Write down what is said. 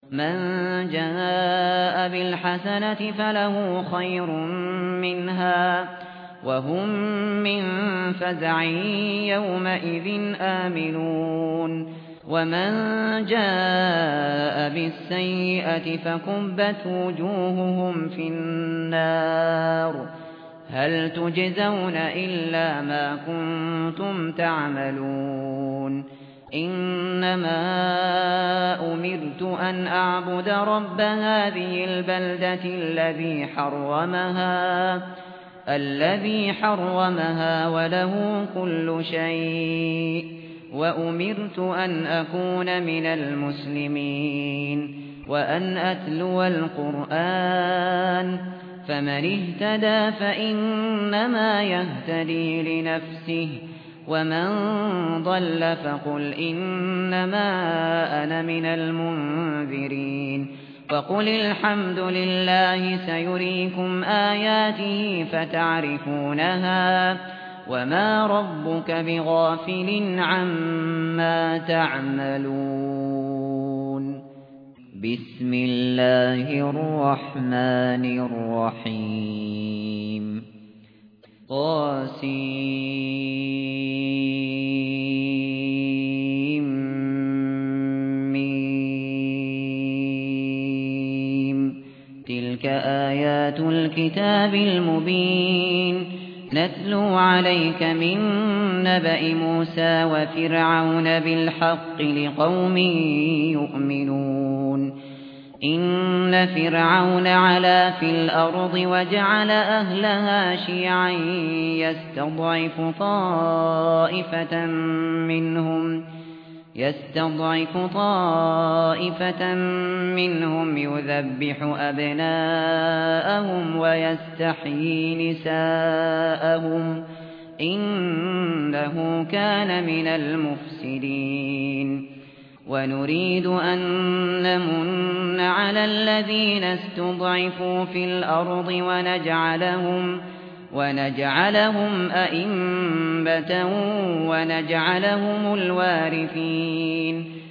من جاء بالحسنة فله خير منها وهم من فزع يومئذ آمنون ومن جاء بالسيئة فكبت وجوههم في النار هل تجزون إلا ما كنتم تعملون إنما أمرت أن أعبد رب هذه البلدة الذي حرمها وله كل شيء وأمرت أن أكون من المسلمين وأن أتلو القرآن فمن اهتدى فإنما يهتدي لنفسه ومن ضل فقل إنما أنا من المنذرين فقل الحمد لله سيريكم آياته فتعرفونها وما ربك بغافل عما تعملون بسم الله الرحمن الرحيم طاسيم تلك آيات الكتاب المبين نتلو عليك من نبأ موسى وفرعون بالحق لقوم يؤمنون إن فرعون علا في الأرض وجعل أهلها شيعا يستضعف طائفة منهم يذبح أبناءهم ويستحيي نساءهم إنه كان من المفسدين ونريد أن نمن على الذين استضعفوا في الأرض ونجعلهم أئمة ونجعلهم الوارثين